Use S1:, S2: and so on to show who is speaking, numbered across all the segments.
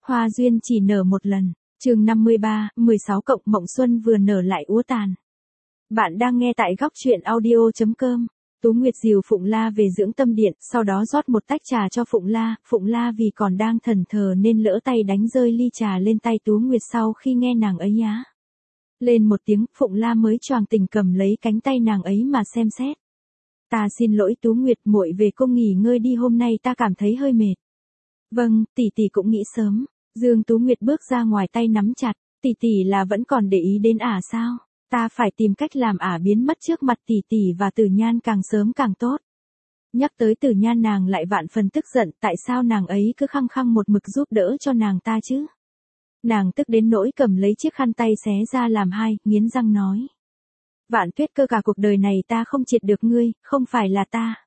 S1: Hoa duyên chỉ nở một lần. Chương 53, 16 cộng mộng xuân vừa nở lại úa tàn. Bạn đang nghe tại góc truyện audio.com. Tú Nguyệt dìu Phụng La về dưỡng tâm điện, sau đó rót một tách trà cho Phụng La vì còn đang thẫn thờ nên lỡ tay đánh rơi ly trà lên tay Tú Nguyệt sau khi nghe nàng ấy á lên một tiếng, Phụng La mới choàng tỉnh cầm lấy cánh tay nàng ấy mà xem xét. Ta xin lỗi Tú Nguyệt, muội về cung nghỉ ngơi đi, hôm nay ta cảm thấy hơi mệt. Vâng, tỷ tỷ cũng nghĩ sớm. Dương Tú Nguyệt bước ra ngoài tay nắm chặt, tỷ tỷ là vẫn còn để ý đến ả sao? Ta phải tìm cách làm ả biến mất trước mặt tỷ tỷ và Tử Nhan càng sớm càng tốt. Nhắc tới Tử Nhan nàng lại vạn phần tức giận, tại sao nàng ấy cứ khăng khăng một mực giúp đỡ cho nàng ta chứ? Nàng tức đến nỗi cầm lấy chiếc khăn tay xé ra làm hai, nghiến răng nói. Vạn Tuyết Cơ, cả cuộc đời này ta không triệt được ngươi, không phải là ta.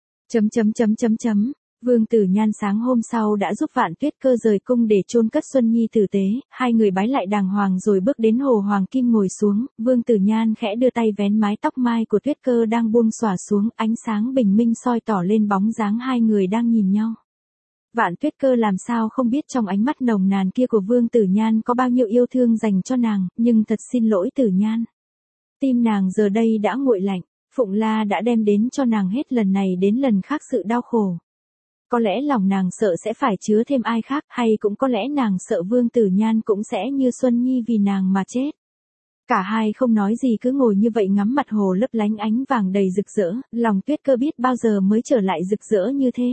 S1: Vương Tử Nhan sáng hôm sau đã giúp Vạn Tuyết Cơ rời cung để chôn cất Xuân Nhi tử tế, hai người bái lại đàng hoàng rồi bước đến hồ hoàng kim ngồi xuống, Vương Tử Nhan khẽ đưa tay vén mái tóc mai của Tuyết Cơ đang buông xõa xuống, ánh sáng bình minh soi tỏ lên bóng dáng hai người đang nhìn nhau. Vạn Tuyết Cơ làm sao không biết trong ánh mắt nồng nàn kia của Vương Tử Nhan có bao nhiêu yêu thương dành cho nàng, nhưng thật xin lỗi Tử Nhan. Tim nàng giờ đây đã nguội lạnh, Phụng La đã đem đến cho nàng hết lần này đến lần khác sự đau khổ. Có lẽ lòng nàng sợ sẽ phải chứa thêm ai khác, hay cũng có lẽ nàng sợ Vương Tử Nhan cũng sẽ như Xuân Nhi vì nàng mà chết. Cả hai không nói gì cứ ngồi như vậy ngắm mặt hồ lấp lánh ánh vàng đầy rực rỡ, lòng Tuyết Cơ biết bao giờ mới trở lại rực rỡ như thế.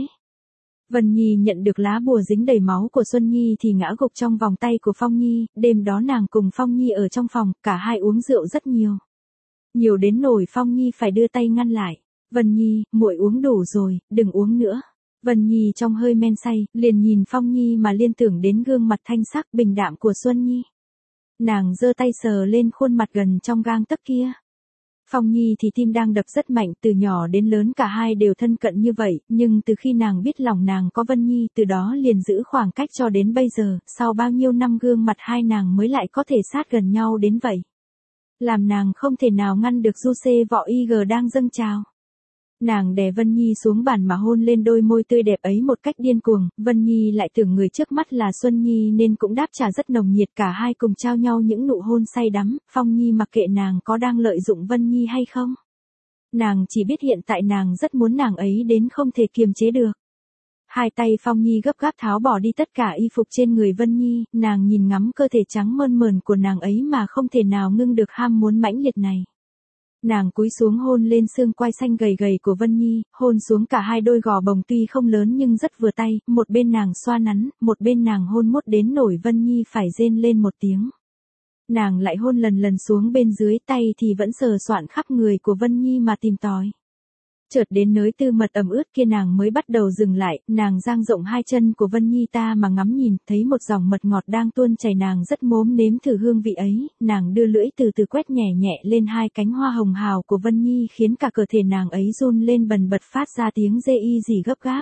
S1: Vân Nhi nhận được lá bùa dính đầy máu của Xuân Nhi thì ngã gục trong vòng tay của Phong Nhi, đêm đó nàng cùng Phong Nhi ở trong phòng, cả hai uống rượu rất nhiều. Nhiều đến nỗi Phong Nhi phải đưa tay ngăn lại. Vân Nhi, muội uống đủ rồi, đừng uống nữa. Vân Nhi trong hơi men say, liền nhìn Phong Nhi mà liên tưởng đến gương mặt thanh sắc bình đạm của Xuân Nhi. Nàng giơ tay sờ lên khuôn mặt gần trong gang tấc kia. Phong Nhi thì tim đang đập rất mạnh, từ nhỏ đến lớn cả hai đều thân cận như vậy, nhưng từ khi nàng biết lòng nàng có Vân Nhi, từ đó liền giữ khoảng cách cho đến bây giờ, sau bao nhiêu năm gương mặt hai nàng mới lại có thể sát gần nhau đến vậy. Làm nàng không thể nào ngăn được du xê vọ IG đang dâng trào. Nàng đè Vân Nhi xuống bàn mà hôn lên đôi môi tươi đẹp ấy một cách điên cuồng, Vân Nhi lại tưởng người trước mắt là Xuân Nhi nên cũng đáp trả rất nồng nhiệt, cả hai cùng trao nhau những nụ hôn say đắm, Phong Nhi mặc kệ nàng có đang lợi dụng Vân Nhi hay không. Nàng chỉ biết hiện tại nàng rất muốn nàng ấy đến không thể kiềm chế được. Hai tay Phong Nhi gấp gáp tháo bỏ đi tất cả y phục trên người Vân Nhi, nàng nhìn ngắm cơ thể trắng mơn mởn của nàng ấy mà không thể nào ngưng được ham muốn mãnh liệt này. Nàng cúi xuống hôn lên xương quai xanh gầy gầy của Vân Nhi, hôn xuống cả hai đôi gò bồng tuy không lớn nhưng rất vừa tay, một bên nàng xoa nắn, một bên nàng hôn mốt đến nổi Vân Nhi phải rên lên một tiếng. Nàng lại hôn lần xuống bên dưới, tay thì vẫn sờ soạn khắp người của Vân Nhi mà tìm tòi. Chợt đến nơi tư mật ẩm ướt kia nàng mới bắt đầu dừng lại, nàng dang rộng hai chân của Vân Nhi ta mà ngắm nhìn, thấy một dòng mật ngọt đang tuôn chảy, nàng rất mốm nếm thử hương vị ấy, nàng đưa lưỡi từ từ quét nhẹ nhẹ lên hai cánh hoa hồng hào của Vân Nhi khiến cả cơ thể nàng ấy run lên bần bật phát ra tiếng rê y gì gấp gáp.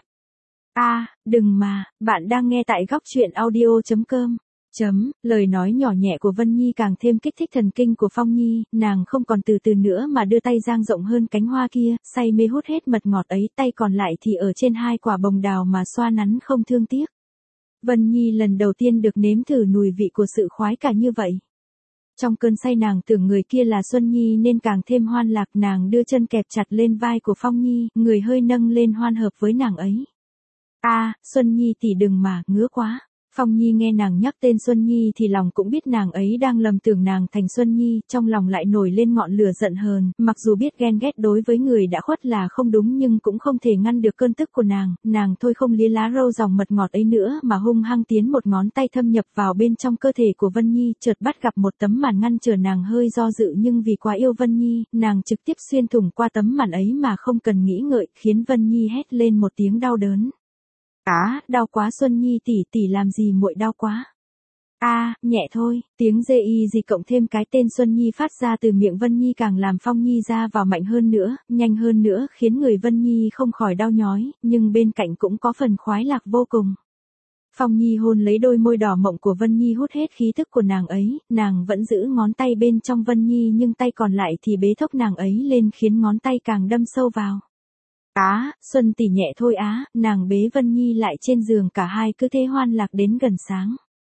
S1: Đừng mà, bạn đang nghe tại góc truyện audio.com. Lời nói nhỏ nhẹ của Vân Nhi càng thêm kích thích thần kinh của Phong Nhi, nàng không còn từ từ nữa mà đưa tay dang rộng hơn cánh hoa kia, say mê hút hết mật ngọt ấy, tay còn lại thì ở trên hai quả bồng đào mà xoa nắn không thương tiếc. Vân Nhi lần đầu tiên được nếm thử mùi vị của sự khoái cả như vậy. Trong cơn say nàng tưởng người kia là Xuân Nhi nên càng thêm hoan lạc, nàng đưa chân kẹp chặt lên vai của Phong Nhi, người hơi nâng lên hoan hợp với nàng ấy. Xuân Nhi tỷ đừng mà, ngứa quá. Phong Nhi nghe nàng nhắc tên Xuân Nhi thì lòng cũng biết nàng ấy đang lầm tưởng nàng thành Xuân Nhi, trong lòng lại nổi lên ngọn lửa giận hờn, mặc dù biết ghen ghét đối với người đã khuất là không đúng nhưng cũng không thể ngăn được cơn tức của nàng thôi không lía lá râu dòng mật ngọt ấy nữa mà hung hăng tiến một ngón tay thâm nhập vào bên trong cơ thể của Vân Nhi, chợt bắt gặp một tấm màn ngăn trở nàng hơi do dự nhưng vì quá yêu Vân Nhi, nàng trực tiếp xuyên thủng qua tấm màn ấy mà không cần nghĩ ngợi, khiến Vân Nhi hét lên một tiếng đau đớn. Đau quá Xuân Nhi tỷ làm gì muội đau quá. Nhẹ thôi, tiếng dê y gì cộng thêm cái tên Xuân Nhi phát ra từ miệng Vân Nhi càng làm Phong Nhi ra vào mạnh hơn nữa, nhanh hơn nữa khiến người Vân Nhi không khỏi đau nhói, nhưng bên cạnh cũng có phần khoái lạc vô cùng. Phong Nhi hôn lấy đôi môi đỏ mọng của Vân Nhi hút hết khí thức của nàng ấy, nàng vẫn giữ ngón tay bên trong Vân Nhi nhưng tay còn lại thì bế thốc nàng ấy lên khiến ngón tay càng đâm sâu vào. Xuân tỷ nhẹ thôi nàng bế Vân Nhi lại trên giường, cả hai cứ thế hoan lạc đến gần sáng.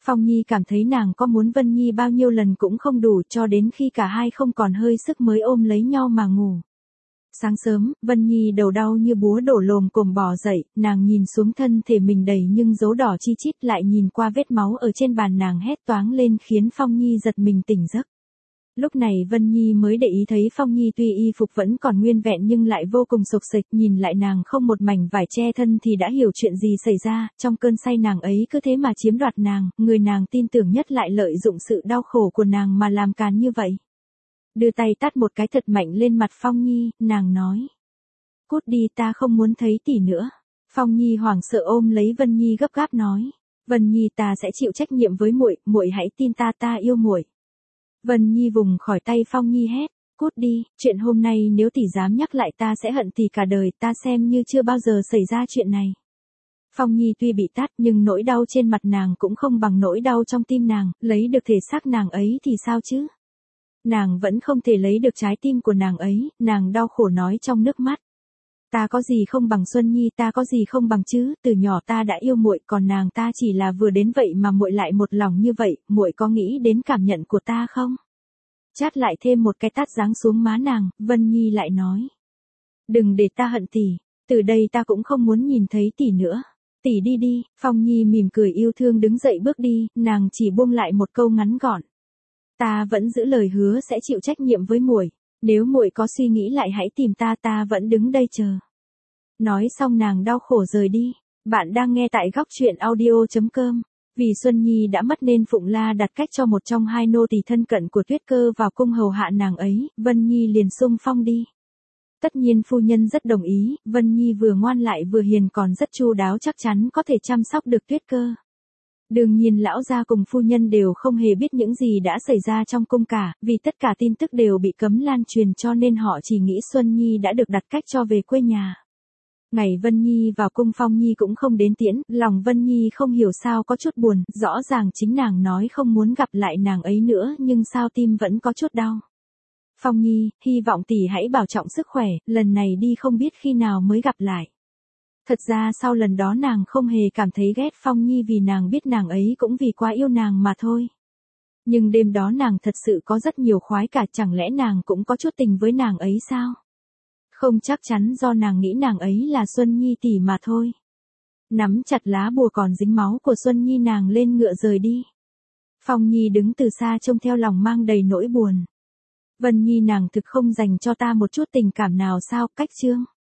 S1: Phong Nhi cảm thấy nàng có muốn Vân Nhi bao nhiêu lần cũng không đủ, cho đến khi cả hai không còn hơi sức mới ôm lấy nhau mà ngủ. Sáng sớm, Vân Nhi đầu đau như búa đổ lồm cồm bò dậy, nàng nhìn xuống thân thể mình đầy nhưng dấu đỏ chi chít, lại nhìn qua vết máu ở trên bàn, nàng hét toáng lên khiến Phong Nhi giật mình tỉnh giấc. Lúc này Vân Nhi mới để ý thấy Phong Nhi tuy y phục vẫn còn nguyên vẹn nhưng lại vô cùng xộc xệch, nhìn lại nàng không một mảnh vải che thân thì đã hiểu chuyện gì xảy ra, trong cơn say nàng ấy cứ thế mà chiếm đoạt nàng, người nàng tin tưởng nhất lại lợi dụng sự đau khổ của nàng mà làm càn như vậy. Đưa tay tát một cái thật mạnh lên mặt Phong Nhi, nàng nói. Cút đi, ta không muốn thấy tỷ nữa. Phong Nhi hoảng sợ ôm lấy Vân Nhi gấp gáp nói. Vân Nhi, ta sẽ chịu trách nhiệm với muội, muội hãy tin ta, ta yêu muội. Vân Nhi vùng khỏi tay Phong Nhi hét. Cút đi, chuyện hôm nay nếu tỷ dám nhắc lại ta sẽ hận tỷ cả đời, ta xem như chưa bao giờ xảy ra chuyện này. Phong Nhi tuy bị tát nhưng nỗi đau trên mặt nàng cũng không bằng nỗi đau trong tim nàng, lấy được thể xác nàng ấy thì sao chứ? Nàng vẫn không thể lấy được trái tim của nàng ấy, nàng đau khổ nói trong nước mắt. Ta có gì không bằng Xuân Nhi, ta có gì không bằng chứ, từ nhỏ ta đã yêu muội, còn nàng ta chỉ là vừa đến vậy mà muội lại một lòng như vậy, muội có nghĩ đến cảm nhận của ta không? Chát lại thêm một cái tát giáng xuống má nàng, Vân Nhi lại nói. Đừng để ta hận tỷ, từ đây ta cũng không muốn nhìn thấy tỷ nữa. Tỷ đi đi, Phong Nhi mỉm cười yêu thương đứng dậy bước đi, nàng chỉ buông lại một câu ngắn gọn. Ta vẫn giữ lời hứa sẽ chịu trách nhiệm với muội, nếu muội có suy nghĩ lại hãy tìm ta, ta vẫn đứng đây chờ. Nói xong nàng đau khổ rời đi. Bạn đang nghe tại góc truyện audio.com. Vì Xuân Nhi đã mất nên Phụng La đặt cách cho một trong hai nô tỳ thân cận của Tuyết Cơ vào cung hầu hạ nàng ấy, Vân Nhi liền xung phong đi. Tất nhiên phu nhân rất đồng ý, Vân Nhi vừa ngoan lại vừa hiền còn rất chu đáo, chắc chắn có thể chăm sóc được Tuyết Cơ. Đương nhiên lão gia cùng phu nhân đều không hề biết những gì đã xảy ra trong cung cả, vì tất cả tin tức đều bị cấm lan truyền cho nên họ chỉ nghĩ Xuân Nhi đã được đặt cách cho về quê nhà. Ngày Vân Nhi vào cung Phong Nhi cũng không đến tiễn, lòng Vân Nhi không hiểu sao có chút buồn, rõ ràng chính nàng nói không muốn gặp lại nàng ấy nữa nhưng sao tim vẫn có chút đau. Phong Nhi, hy vọng tỷ hãy bảo trọng sức khỏe, lần này đi không biết khi nào mới gặp lại. Thật ra sau lần đó nàng không hề cảm thấy ghét Phong Nhi vì nàng biết nàng ấy cũng vì quá yêu nàng mà thôi. Nhưng đêm đó nàng thật sự có rất nhiều khoái cả, chẳng lẽ nàng cũng có chút tình với nàng ấy sao? Không, chắc chắn do nàng nghĩ nàng ấy là Xuân Nhi tỷ mà thôi. Nắm chặt lá bùa còn dính máu của Xuân Nhi, nàng lên ngựa rời đi. Phong Nhi đứng từ xa trông theo lòng mang đầy nỗi buồn. Vân Nhi, nàng thực không dành cho ta một chút tình cảm nào sao? Cách chương